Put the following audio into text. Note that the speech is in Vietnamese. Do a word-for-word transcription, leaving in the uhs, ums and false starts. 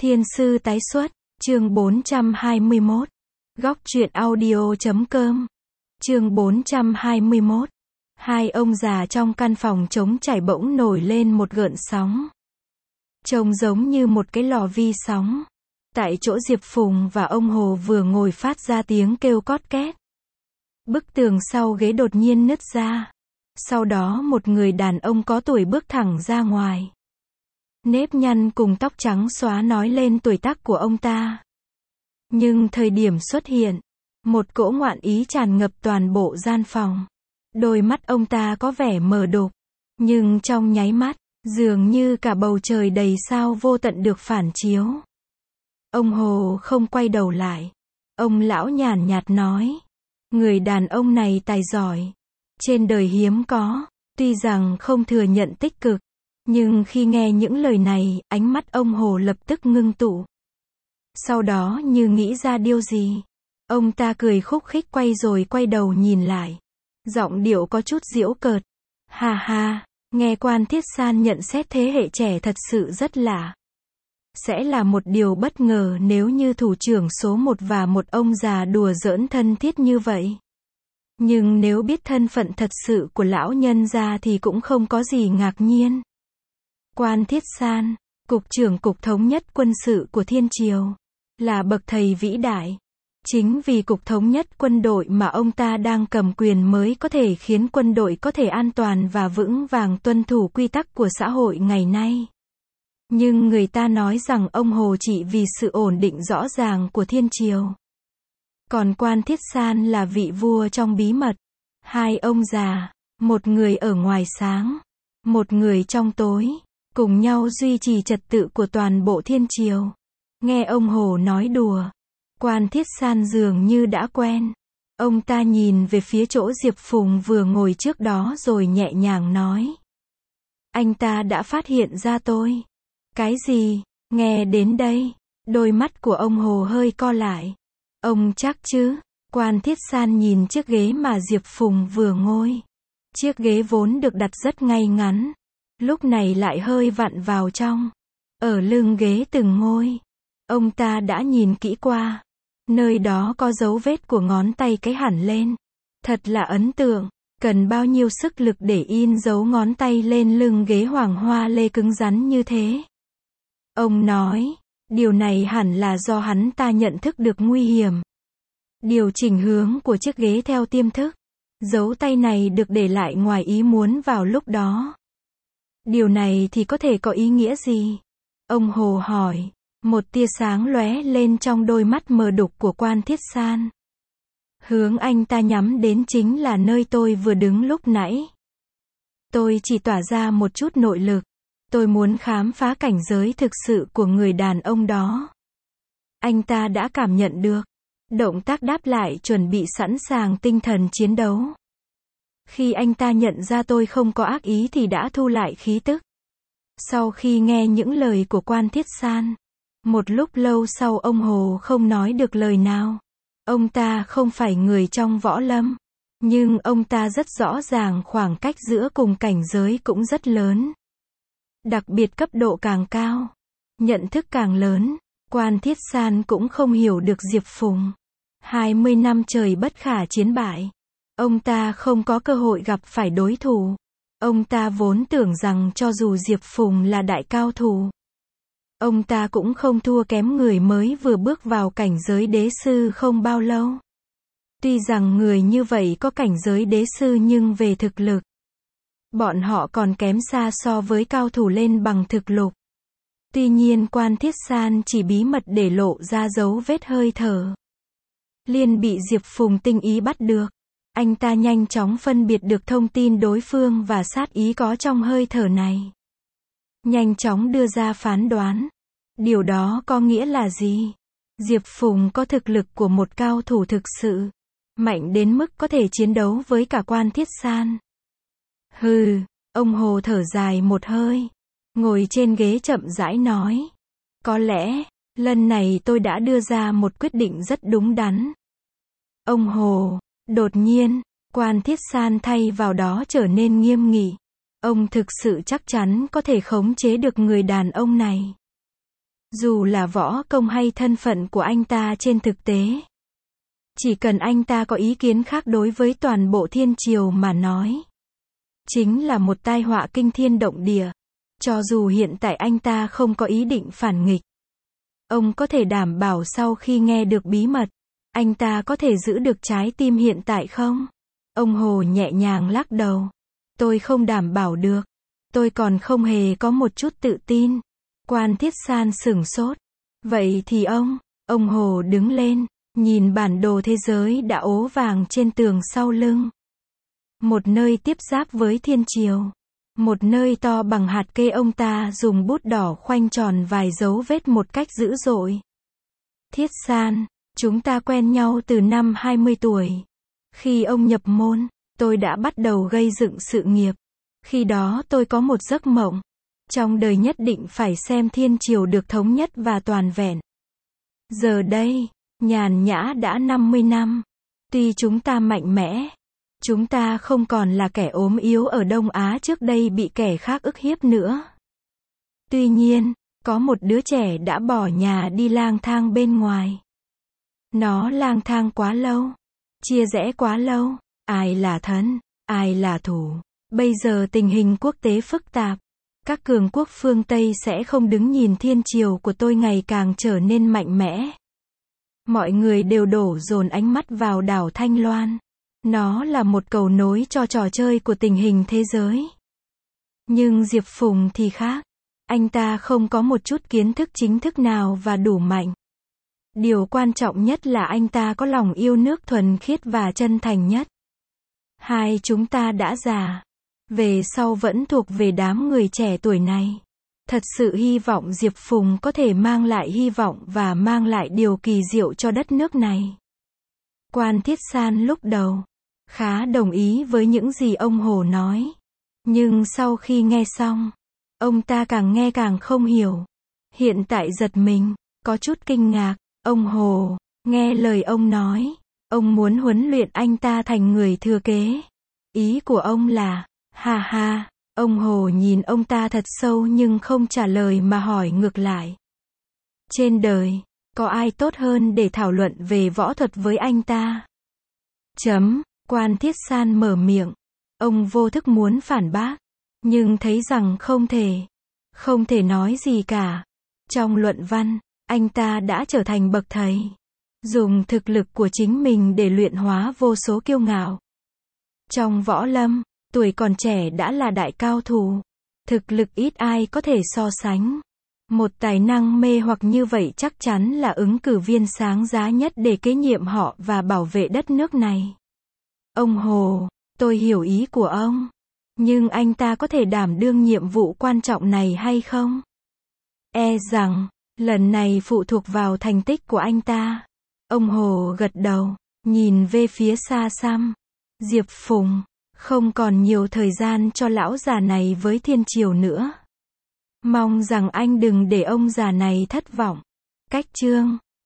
Thiên sư tái xuất, chương bốn trăm hai mươi mốt. Góc truyện audio chấm com. Chương bốn trăm hai mươi mốt. Hai ông già trong căn phòng trống trải bỗng nổi lên một gợn sóng. Trông giống như một cái lò vi sóng. Tại chỗ Diệp Phùng và ông Hồ vừa ngồi phát ra tiếng kêu cót két. Bức tường sau ghế đột nhiên nứt ra. Sau đó một người đàn ông có tuổi bước thẳng ra ngoài. Nếp nhăn cùng tóc trắng xóa nói lên tuổi tác của ông ta. Nhưng thời điểm xuất hiện, một cỗ ngoạn ý tràn ngập toàn bộ gian phòng. Đôi mắt ông ta có vẻ mờ đục, nhưng trong nháy mắt, dường như cả bầu trời đầy sao vô tận được phản chiếu. Ông Hồ không quay đầu lại. Ông lão nhàn nhạt nói, người đàn ông này tài giỏi, trên đời hiếm có. Tuy rằng không thừa nhận tích cực, nhưng khi nghe những lời này, ánh mắt ông Hồ lập tức ngưng tụ. Sau đó như nghĩ ra điều gì, ông ta cười khúc khích quay rồi quay đầu nhìn lại. Giọng điệu có chút giễu cợt. Ha ha, nghe Quan Thiết San nhận xét thế hệ trẻ thật sự rất lạ. Sẽ là một điều bất ngờ nếu như thủ trưởng số một và một ông già đùa giỡn thân thiết như vậy. Nhưng nếu biết thân phận thật sự của lão nhân gia thì cũng không có gì ngạc nhiên. Quan Thiết San, Cục trưởng Cục Thống nhất Quân sự của Thiên Triều, là bậc thầy vĩ đại. Chính vì Cục Thống nhất Quân đội mà ông ta đang cầm quyền mới có thể khiến quân đội có thể an toàn và vững vàng tuân thủ quy tắc của xã hội ngày nay. Nhưng người ta nói rằng ông Hồ chỉ vì sự ổn định rõ ràng của Thiên Triều. Còn Quan Thiết San là vị vua trong bí mật. Hai ông già, một người ở ngoài sáng, một người trong tối, cùng nhau duy trì trật tự của toàn bộ Thiên Triều. Nghe ông Hồ nói đùa, Quan Thiết San dường như đã quen. Ông ta nhìn về phía chỗ Diệp Phùng vừa ngồi trước đó rồi nhẹ nhàng nói. Anh ta đã phát hiện ra tôi. Cái gì? Nghe đến đây, đôi mắt của ông Hồ hơi co lại. Ông chắc chứ? Quan Thiết San nhìn chiếc ghế mà Diệp Phùng vừa ngồi. Chiếc ghế vốn được đặt rất ngay ngắn, lúc này lại hơi vặn vào trong. Ở lưng ghế từng ngôi, ông ta đã nhìn kỹ qua. Nơi đó có dấu vết của ngón tay cái hẳn lên. Thật là ấn tượng. Cần bao nhiêu sức lực để in dấu ngón tay lên lưng ghế hoàng hoa lê cứng rắn như thế. Ông nói, điều này hẳn là do hắn ta nhận thức được nguy hiểm. Điều chỉnh hướng của chiếc ghế theo tiêm thức. Dấu tay này được để lại ngoài ý muốn vào lúc đó. Điều này thì có thể có ý nghĩa gì? Ông Hồ hỏi. Một tia sáng lóe lên trong đôi mắt mờ đục của Quan Thiết San. Hướng anh ta nhắm đến chính là nơi tôi vừa đứng lúc nãy. Tôi chỉ tỏa ra một chút nội lực. Tôi muốn khám phá cảnh giới thực sự của người đàn ông đó. Anh ta đã cảm nhận được. Động tác đáp lại chuẩn bị sẵn sàng tinh thần chiến đấu. Khi anh ta nhận ra tôi không có ác ý thì đã thu lại khí tức. Sau khi nghe những lời của Quan Thiết San, một lúc lâu sau ông Hồ không nói được lời nào. Ông ta không phải người trong võ lâm, nhưng ông ta rất rõ ràng khoảng cách giữa cùng cảnh giới cũng rất lớn. Đặc biệt cấp độ càng cao, nhận thức càng lớn, Quan Thiết San cũng không hiểu được Diệp Phùng. hai mươi năm trời bất khả chiến bại. Ông ta không có cơ hội gặp phải đối thủ. Ông ta vốn tưởng rằng cho dù Diệp Phùng là đại cao thủ, ông ta cũng không thua kém người mới vừa bước vào cảnh giới đế sư không bao lâu. Tuy rằng người như vậy có cảnh giới đế sư nhưng về thực lực, bọn họ còn kém xa so với cao thủ lên bằng thực lục. Tuy nhiên Quan Thiết San chỉ bí mật để lộ ra dấu vết hơi thở. Liền bị Diệp Phùng tinh ý bắt được. Anh ta nhanh chóng phân biệt được thông tin đối phương và sát ý có trong hơi thở này. Nhanh chóng đưa ra phán đoán. Điều đó có nghĩa là gì? Diệp Phùng có thực lực của một cao thủ thực sự. Mạnh đến mức có thể chiến đấu với cả Quan Thiết San. Hừ, ông Hồ thở dài một hơi. Ngồi trên ghế chậm rãi nói. Có lẽ, lần này tôi đã đưa ra một quyết định rất đúng đắn. Ông Hồ, đột nhiên, Quan Thiết San thay vào đó trở nên nghiêm nghị. Ông thực sự chắc chắn có thể khống chế được người đàn ông này. Dù là võ công hay thân phận của anh ta trên thực tế. Chỉ cần anh ta có ý kiến khác đối với toàn bộ thiên triều mà nói. Chính là một tai họa kinh thiên động địa. Cho dù hiện tại anh ta không có ý định phản nghịch. Ông có thể đảm bảo sau khi nghe được bí mật, anh ta có thể giữ được trái tim hiện tại không? Ông Hồ nhẹ nhàng lắc đầu. Tôi không đảm bảo được. Tôi còn không hề có một chút tự tin. Quan Thiết San sửng sốt. Vậy thì ông, ông Hồ đứng lên, nhìn bản đồ thế giới đã ố vàng trên tường sau lưng. Một nơi tiếp giáp với thiên triều. Một nơi to bằng hạt kê, ông ta dùng bút đỏ khoanh tròn vài dấu vết một cách dữ dội. Thiết San, chúng ta quen nhau từ năm hai mươi tuổi. Khi ông nhập môn, tôi đã bắt đầu gây dựng sự nghiệp. Khi đó tôi có một giấc mộng. Trong đời nhất định phải xem thiên triều được thống nhất và toàn vẹn. Giờ đây, nhàn nhã đã năm mươi năm. Tuy chúng ta mạnh mẽ, chúng ta không còn là kẻ ốm yếu ở Đông Á trước đây bị kẻ khác ức hiếp nữa. Tuy nhiên, có một đứa trẻ đã bỏ nhà đi lang thang bên ngoài. Nó lang thang quá lâu, chia rẽ quá lâu, ai là thân, ai là thù. Bây giờ tình hình quốc tế phức tạp. Các cường quốc phương Tây sẽ không đứng nhìn thiên triều của tôi ngày càng trở nên mạnh mẽ. Mọi người đều đổ dồn ánh mắt vào đảo Thanh Loan. Nó là một cầu nối cho trò chơi của tình hình thế giới. Nhưng Diệp Phùng thì khác. Anh ta không có một chút kiến thức chính thức nào và đủ mạnh. Điều quan trọng nhất là anh ta có lòng yêu nước thuần khiết và chân thành nhất. Hai chúng ta đã già. Về sau vẫn thuộc về đám người trẻ tuổi này. Thật sự hy vọng Diệp Phùng có thể mang lại hy vọng và mang lại điều kỳ diệu cho đất nước này. Quan Thiết San lúc đầu khá đồng ý với những gì ông Hồ nói. Nhưng sau khi nghe xong, ông ta càng nghe càng không hiểu. Hiện tại giật mình, có chút kinh ngạc. Ông Hồ, nghe lời ông nói, ông muốn huấn luyện anh ta thành người thừa kế. Ý của ông là, ha ha, ông Hồ nhìn ông ta thật sâu nhưng không trả lời mà hỏi ngược lại. Trên đời, có ai tốt hơn để thảo luận về võ thuật với anh ta? Chấm, Quan Thiết San mở miệng. Ông vô thức muốn phản bác, nhưng thấy rằng không thể. Không thể nói gì cả. Trong luận văn, anh ta đã trở thành bậc thầy. Dùng thực lực của chính mình để luyện hóa vô số kiêu ngạo. Trong võ lâm, tuổi còn trẻ đã là đại cao thủ. Thực lực ít ai có thể so sánh. Một tài năng mê hoặc như vậy chắc chắn là ứng cử viên sáng giá nhất để kế nhiệm họ và bảo vệ đất nước này. Ông Hồ, tôi hiểu ý của ông. Nhưng anh ta có thể đảm đương nhiệm vụ quan trọng này hay không? E rằng, lần này phụ thuộc vào thành tích của anh ta. Ông Hồ gật đầu, nhìn về phía xa xăm. Diệp Phùng, không còn nhiều thời gian cho lão già này với thiên triều nữa. Mong rằng anh đừng để ông già này thất vọng. Cách chương